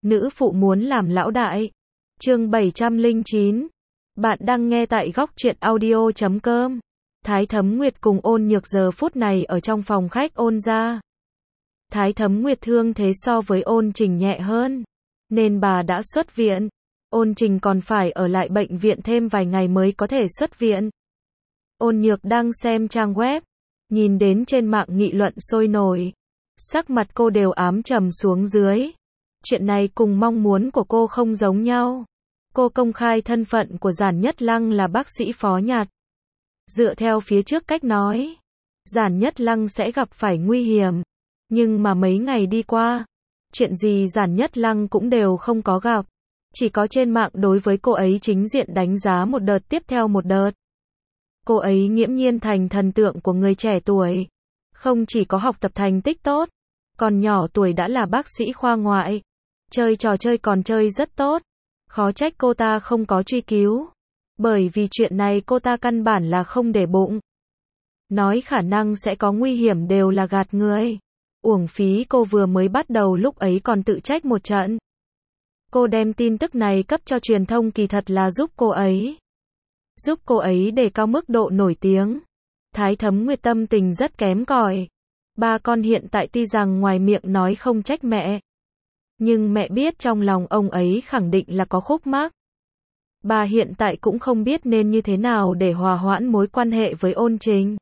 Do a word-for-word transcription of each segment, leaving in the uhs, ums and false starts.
nữ phụ muốn làm lão đại. Chương bảy trăm lẻ chín. Bạn đang nghe tại góc truyện audio chấm com. Thái Thấm Nguyệt cùng Ôn Nhược giờ phút này ở trong phòng khách Ôn gia. Thái Thấm Nguyệt thương thế so với Ôn Trình nhẹ hơn, nên bà đã xuất viện. Ôn Trình còn phải ở lại bệnh viện thêm vài ngày mới có thể xuất viện. Ôn Nhược đang xem trang web, nhìn đến trên mạng nghị luận sôi nổi. Sắc mặt cô đều ám trầm xuống dưới. Chuyện này cùng mong muốn của cô không giống nhau. Cô công khai thân phận của Giản Nhất Lăng là bác sĩ phó nhạt. Dựa theo phía trước cách nói, Giản Nhất Lăng sẽ gặp phải nguy hiểm. Nhưng mà mấy ngày đi qua, chuyện gì Giản Nhất Lăng cũng đều không có gặp. Chỉ có trên mạng đối với cô ấy chính diện đánh giá một đợt tiếp theo một đợt. Cô ấy nghiễm nhiên thành thần tượng của người trẻ tuổi. Không chỉ có học tập thành tích tốt, còn nhỏ tuổi đã là bác sĩ khoa ngoại. Chơi trò chơi còn chơi rất tốt. Khó trách cô ta không có truy cứu. Bởi vì chuyện này cô ta căn bản là không để bụng. Nói khả năng sẽ có nguy hiểm đều là gạt người. Uổng phí cô vừa mới bắt đầu lúc ấy còn tự trách một trận. Cô đem tin tức này cấp cho truyền thông kỳ thật là giúp cô ấy. Giúp cô ấy đề cao mức độ nổi tiếng. Thái Thấm Nguyệt tâm tình rất kém cỏi. Ba con hiện tại tuy rằng ngoài miệng nói không trách mẹ, nhưng mẹ biết trong lòng ông ấy khẳng định là có khúc mắc. Bà hiện tại cũng không biết nên như thế nào để hòa hoãn mối quan hệ với Ôn Trình.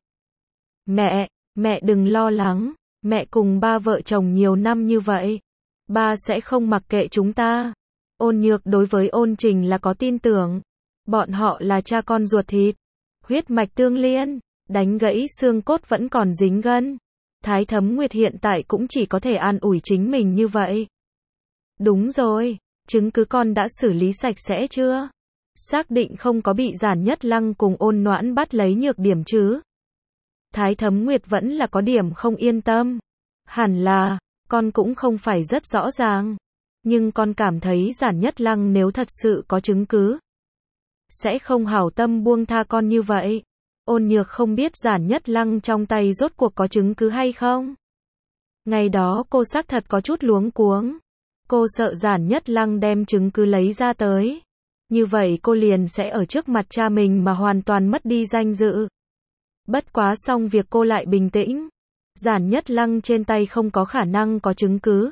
Mẹ, mẹ đừng lo lắng, mẹ cùng ba vợ chồng nhiều năm như vậy. Ba sẽ không mặc kệ chúng ta. Ôn Nhược đối với Ôn Trình là có tin tưởng. Bọn họ là cha con ruột thịt, huyết mạch tương liên, đánh gãy xương cốt vẫn còn dính gân. Thái Thấm Nguyệt hiện tại cũng chỉ có thể an ủi chính mình như vậy. Đúng rồi, chứng cứ con đã xử lý sạch sẽ chưa? Xác định không có bị Giản Nhất Lăng cùng Ôn Noãn bắt lấy nhược điểm chứ? Thái Thấm Nguyệt vẫn là có điểm không yên tâm. Hẳn là, con cũng không phải rất rõ ràng. Nhưng con cảm thấy Giản Nhất Lăng nếu thật sự có chứng cứ, sẽ không hảo tâm buông tha con như vậy. Ôn Nhược không biết Giản Nhất Lăng trong tay rốt cuộc có chứng cứ hay không. Ngày đó cô xác thật có chút luống cuống. Cô sợ Giản Nhất Lăng đem chứng cứ lấy ra tới. Như vậy cô liền sẽ ở trước mặt cha mình mà hoàn toàn mất đi danh dự. Bất quá xong việc cô lại bình tĩnh. Giản Nhất Lăng trên tay không có khả năng có chứng cứ.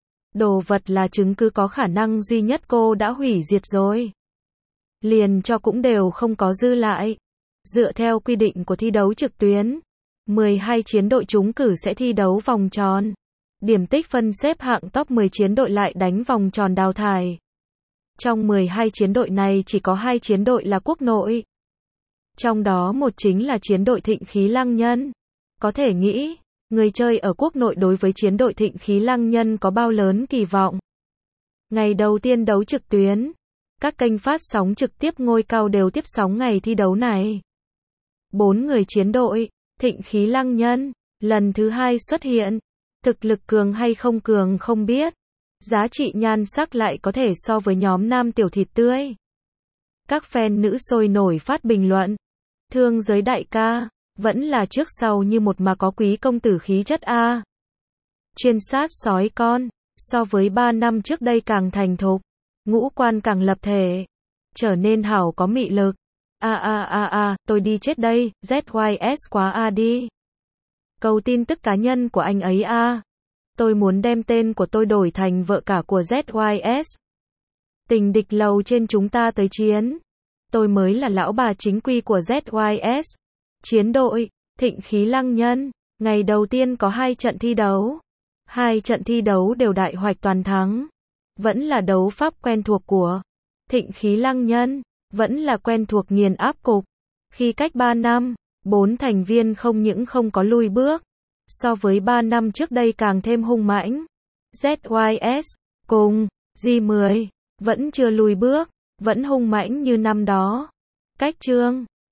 Đồ vật là chứng cứ có khả năng duy nhất cô đã hủy diệt rồi. Liền cho cũng đều không có dư lại. Dựa theo quy định của thi đấu trực tuyến, mười hai chiến đội trúng cử sẽ thi đấu vòng tròn. Điểm tích phân xếp hạng top mười chiến đội lại đánh vòng tròn đào thải. Trong mười hai chiến đội này chỉ có hai chiến đội là quốc nội. Trong đó một chính là chiến đội Thịnh Khí Lăng Nhân. Có thể nghĩ, người chơi ở quốc nội đối với chiến đội Thịnh Khí Lăng Nhân có bao lớn kỳ vọng. Ngày đầu tiên đấu trực tuyến, các kênh phát sóng trực tiếp ngôi cao đều tiếp sóng ngày thi đấu này. Bốn người chiến đội, Thịnh Khí Lăng Nhân, lần thứ hai xuất hiện. Thực lực cường hay không cường không biết. Giá trị nhan sắc lại có thể so với nhóm nam tiểu thịt tươi. Các fan nữ sôi nổi phát bình luận. Thương giới đại ca, vẫn là trước sau như một mà có quý công tử khí chất a. Chuyên sát sói con, so với ba năm trước đây càng thành thục. Ngũ quan càng lập thể, trở nên hảo có mị lực. A a a a, tôi đi chết đây, Z Y S quá a đi. Cầu tin tức cá nhân của anh ấy a. Tôi muốn đem tên của tôi đổi thành vợ cả của Z Y S. Tình địch lầu trên chúng ta tới chiến. Tôi mới là lão bà chính quy của Z Y S. Chiến đội, Thịnh Khí Lăng Nhân, ngày đầu tiên có hai trận thi đấu. Hai trận thi đấu đều đại hoạch toàn thắng. Vẫn là đấu pháp quen thuộc của Thịnh Khí Lăng Nhân, vẫn là quen thuộc nghiền áp cục. Khi cách ba năm, bốn thành viên không những không có lùi bước, so với ba năm trước đây càng thêm hung mãnh. Z Y S, cùng, G mười, vẫn chưa lùi bước, vẫn hung mãnh như năm đó. Cách chương